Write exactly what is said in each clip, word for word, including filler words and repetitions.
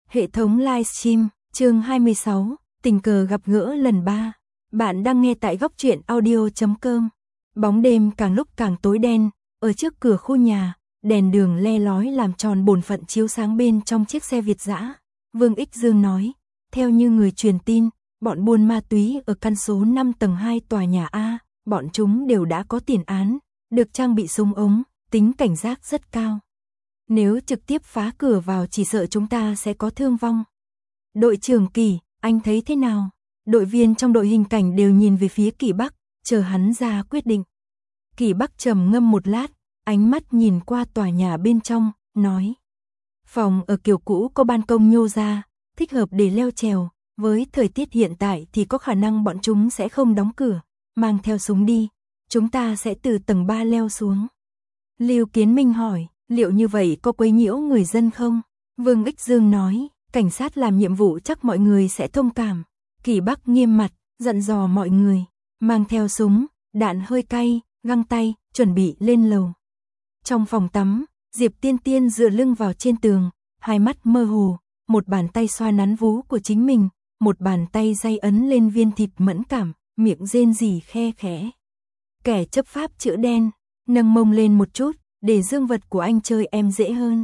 Hệ thống livestream, chương hai mươi sáu, tình cờ gặp gỡ lần ba. Bạn đang nghe tại góc truyện audio chấm com. Bóng đêm càng lúc càng tối đen, ở trước cửa khu nhà, đèn đường le lói làm tròn bổn phận chiếu sáng bên trong chiếc xe Việt dã. Vương Ích Dương nói, theo như người truyền tin, bọn buôn ma túy ở căn số năm tầng hai tòa nhà A, bọn chúng đều đã có tiền án, được trang bị súng ống, tính cảnh giác rất cao. Nếu trực tiếp phá cửa vào chỉ sợ chúng ta sẽ có thương vong. Đội trưởng Kỳ, anh thấy thế nào? Đội viên trong đội hình cảnh đều nhìn về phía Kỳ Bắc, chờ hắn ra quyết định. Kỳ Bắc trầm ngâm một lát, ánh mắt nhìn qua tòa nhà bên trong, nói. Phòng ở kiểu cũ có ban công nhô ra, thích hợp để leo trèo, với thời tiết hiện tại thì có khả năng bọn chúng sẽ không đóng cửa, mang theo súng đi, chúng ta sẽ từ tầng ba leo xuống. Lưu Kiến Minh hỏi, liệu như vậy có quấy nhiễu người dân không? Vương Ích Dương nói, cảnh sát làm nhiệm vụ chắc mọi người sẽ thông cảm. Kỳ Bắc nghiêm mặt, dặn dò mọi người, mang theo súng, đạn hơi cay, găng tay, chuẩn bị lên lầu. Trong phòng tắm, Diệp Tiên Tiên dựa lưng vào trên tường, hai mắt mơ hồ, một bàn tay xoa nắn vú của chính mình, một bàn tay day ấn lên viên thịt mẫn cảm, miệng rên rỉ khe khẽ. Kẻ chấp pháp chữ đen, nâng mông lên một chút, để dương vật của anh chơi em dễ hơn.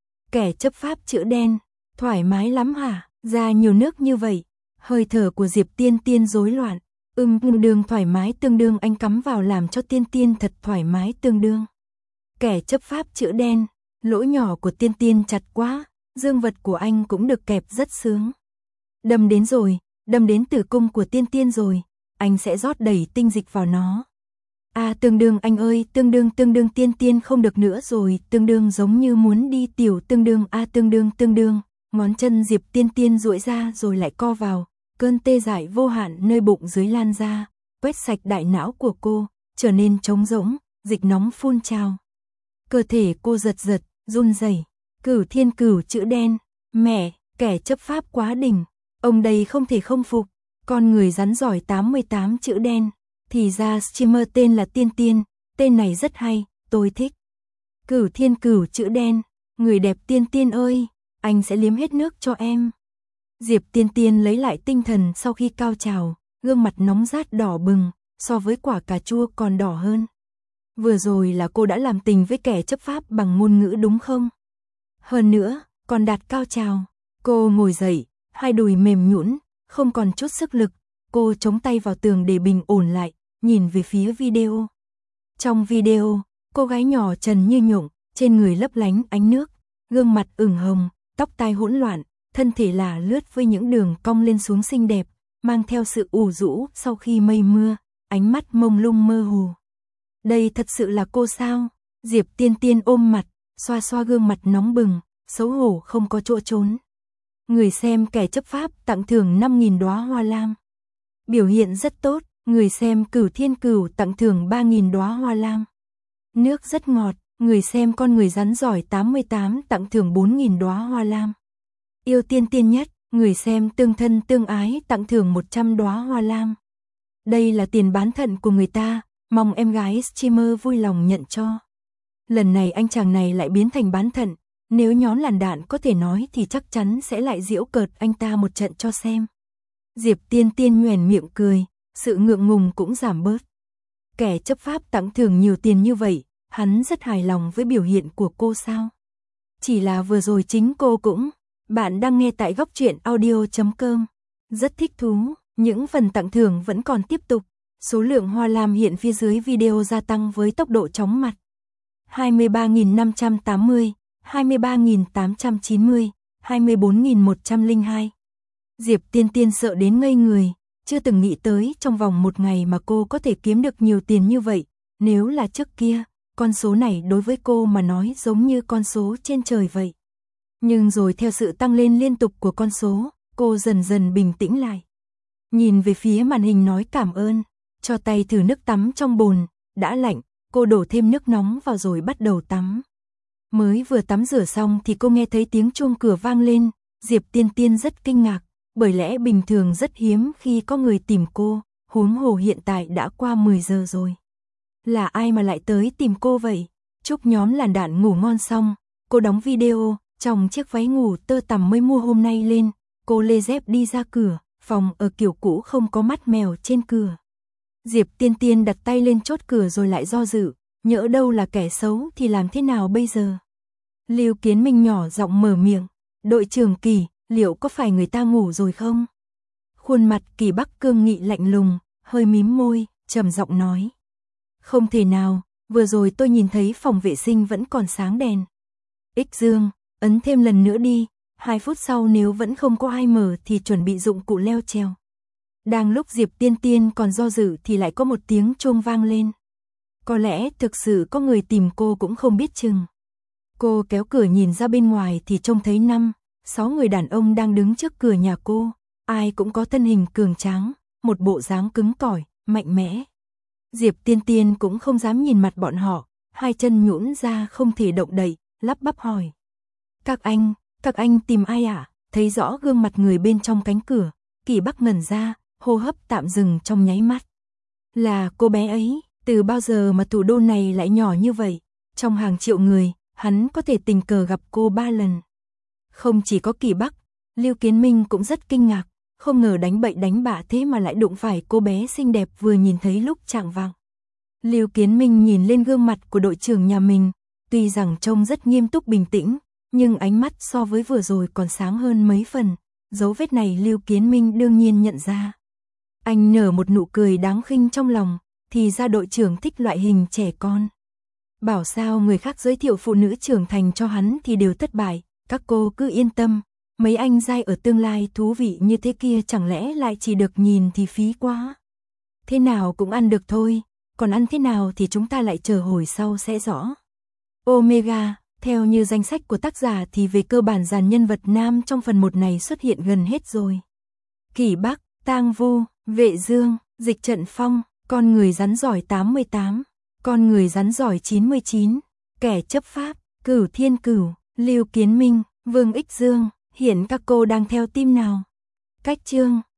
Kẻ chấp pháp chữ đen, thoải mái lắm hả? Ra nhiều nước như vậy. Hơi thở của Diệp Tiên Tiên rối loạn. Ừm, đường thoải mái tương đương anh cắm vào làm cho Tiên Tiên thật thoải mái tương đương. Kẻ chấp pháp chữ đen, lỗ nhỏ của Tiên Tiên chặt quá, dương vật của anh cũng được kẹp rất sướng. Đâm đến rồi, đâm đến tử cung của Tiên Tiên rồi, anh sẽ rót đầy tinh dịch vào nó. À tương đương anh ơi, tương đương tương đương Tiên Tiên không được nữa rồi, tương đương giống như muốn đi tiểu tương đương a à, tương đương tương đương, ngón chân Diệp Tiên Tiên duỗi ra rồi lại co vào, cơn tê dại vô hạn nơi bụng dưới lan ra, quét sạch đại não của cô, trở nên trống rỗng, dịch nóng phun trào. Cơ thể cô giật giật, run rẩy. Cửu Thiên Cửu chữ đen, mẹ, kẻ chấp pháp quá đỉnh, ông đây không thể không phục, con người rắn giỏi tám mươi tám chữ đen. Thì ra streamer tên là Tiên Tiên, tên này rất hay, tôi thích. Cửu Thiên Cửu chữ đen, người đẹp Tiên Tiên ơi, anh sẽ liếm hết nước cho em. Diệp Tiên Tiên lấy lại tinh thần sau khi cao trào, gương mặt nóng rát đỏ bừng, so với quả cà chua còn đỏ hơn. Vừa rồi là cô đã làm tình với kẻ chấp pháp bằng ngôn ngữ đúng không? Hơn nữa, còn đạt cao trào. Cô ngồi dậy, hai đùi mềm nhũn, không còn chút sức lực, cô chống tay vào tường để bình ổn lại, nhìn về phía video. Trong video, cô gái nhỏ trần như nhộng, trên người lấp lánh ánh nước, gương mặt ửng hồng, tóc tai hỗn loạn, thân thể là lướt với những đường cong lên xuống xinh đẹp, mang theo sự ủ rũ sau khi mây mưa, ánh mắt mông lung mơ hồ. Đây thật sự là cô sao? Diệp Tiên Tiên ôm mặt, xoa xoa gương mặt nóng bừng, xấu hổ không có chỗ trốn. Người xem kẻ chấp pháp tặng thưởng năm nghìn đóa hoa lam. Biểu hiện rất tốt, người xem Cửu Thiên Cửu tặng thưởng ba nghìn đóa hoa lam. Nước rất ngọt, người xem con người rắn giỏi tám mươi tám tặng thưởng bốn nghìn đóa hoa lam. Yêu Tiên Tiên nhất, người xem tương thân tương ái tặng thưởng một trăm đóa hoa lam. Đây là tiền bán thận của người ta, mong em gái streamer vui lòng nhận cho. Lần này anh chàng này lại biến thành bán thận, nếu nhón làn đạn có thể nói thì chắc chắn sẽ lại giễu cợt anh ta một trận cho xem. Diệp Tiên Tiên nhoẻn miệng cười, sự ngượng ngùng cũng giảm bớt. Kẻ chấp pháp tặng thưởng nhiều tiền như vậy, hắn rất hài lòng với biểu hiện của cô sao? Chỉ là vừa rồi chính cô cũng, bạn đang nghe tại góc truyện audio chấm com. Rất thích thú, những phần tặng thưởng vẫn còn tiếp tục. Số lượng hoa lam hiện phía dưới video gia tăng với tốc độ chóng mặt. hai mươi ba nghìn năm trăm tám mươi, hai mươi ba nghìn tám trăm chín mươi, hai mươi bốn nghìn một trăm lẻ hai. Diệp Tiên Tiên sợ đến ngây người, chưa từng nghĩ tới trong vòng một ngày mà cô có thể kiếm được nhiều tiền như vậy. Nếu là trước kia, con số này đối với cô mà nói giống như con số trên trời vậy. Nhưng rồi theo sự tăng lên liên tục của con số, cô dần dần bình tĩnh lại. Nhìn về phía màn hình nói cảm ơn, cho tay thử nước tắm trong bồn, đã lạnh, cô đổ thêm nước nóng vào rồi bắt đầu tắm. Mới vừa tắm rửa xong thì cô nghe thấy tiếng chuông cửa vang lên, Diệp Tiên Tiên rất kinh ngạc, bởi lẽ bình thường rất hiếm khi có người tìm cô, huống hồ hiện tại đã qua mười giờ rồi. Là ai mà lại tới tìm cô vậy? Chúc nhóm làn đạn ngủ ngon xong, cô đóng video, Trong chiếc váy ngủ tơ tằm mới mua hôm nay lên, cô lê dép đi ra cửa, phòng ở kiểu cũ không có mắt mèo trên cửa. Diệp Tiên Tiên đặt tay lên chốt cửa rồi lại do dự, nhỡ đâu là kẻ xấu thì làm thế nào bây giờ? Lưu Kiến Minh nhỏ giọng mở miệng, đội trưởng Kỳ, liệu có phải người ta ngủ rồi không? Khuôn mặt Kỳ Bắc cương nghị lạnh lùng, hơi mím môi, trầm giọng nói. Không thể nào, vừa rồi tôi nhìn thấy phòng vệ sinh vẫn còn sáng đèn. Ích Dương, ấn thêm lần nữa đi, hai phút sau nếu vẫn không có ai mở thì chuẩn bị dụng cụ leo trèo. Đang lúc Diệp Tiên Tiên còn do dự thì lại có một tiếng chuông vang lên. Có lẽ thực sự có người tìm cô cũng không biết chừng. Cô kéo cửa nhìn ra bên ngoài thì trông thấy năm, sáu người đàn ông đang đứng trước cửa nhà cô. Ai cũng có thân hình cường tráng, một bộ dáng cứng cỏi, mạnh mẽ. Diệp Tiên Tiên cũng không dám nhìn mặt bọn họ, hai chân nhũn ra không thể động đậy, lắp bắp hỏi. Các anh, các anh tìm ai ạ? À? Thấy rõ gương mặt người bên trong cánh cửa, Kỳ Bắc ngẩn ra, hô hấp tạm dừng trong nháy mắt. Là cô bé ấy, từ bao giờ mà thủ đô này lại nhỏ như vậy? Trong hàng triệu người, hắn có thể tình cờ gặp cô ba lần. Không chỉ có Kỳ Bắc, Lưu Kiến Minh cũng rất kinh ngạc, không ngờ đánh bậy đánh bạ thế mà lại đụng phải cô bé xinh đẹp vừa nhìn thấy lúc chạng vạng. Lưu Kiến Minh nhìn lên gương mặt của đội trưởng nhà mình, tuy rằng trông rất nghiêm túc bình tĩnh, nhưng ánh mắt so với vừa rồi còn sáng hơn mấy phần, dấu vết này Lưu Kiến Minh đương nhiên nhận ra. Anh nở một nụ cười đáng khinh trong lòng, thì ra đội trưởng thích loại hình trẻ con. Bảo sao người khác giới thiệu phụ nữ trưởng thành cho hắn thì đều thất bại, các cô cứ yên tâm, mấy anh giai ở tương lai thú vị như thế kia chẳng lẽ lại chỉ được nhìn thì phí quá. Thế nào cũng ăn được thôi, còn ăn thế nào thì chúng ta lại chờ hồi sau sẽ rõ. Omega, theo như danh sách của tác giả thì về cơ bản dàn nhân vật nam trong phần một này xuất hiện gần hết rồi. Kỳ Bắc, Tang Vu, Vệ Dương, Dịch Trận Phong, con người rắn giỏi tám mươi tám, con người rắn giỏi chín mươi chín, kẻ chấp pháp, Cửu Thiên Cửu, Lưu Kiến Minh, Vương Ích Dương, hiện các cô đang theo team nào? Cách chương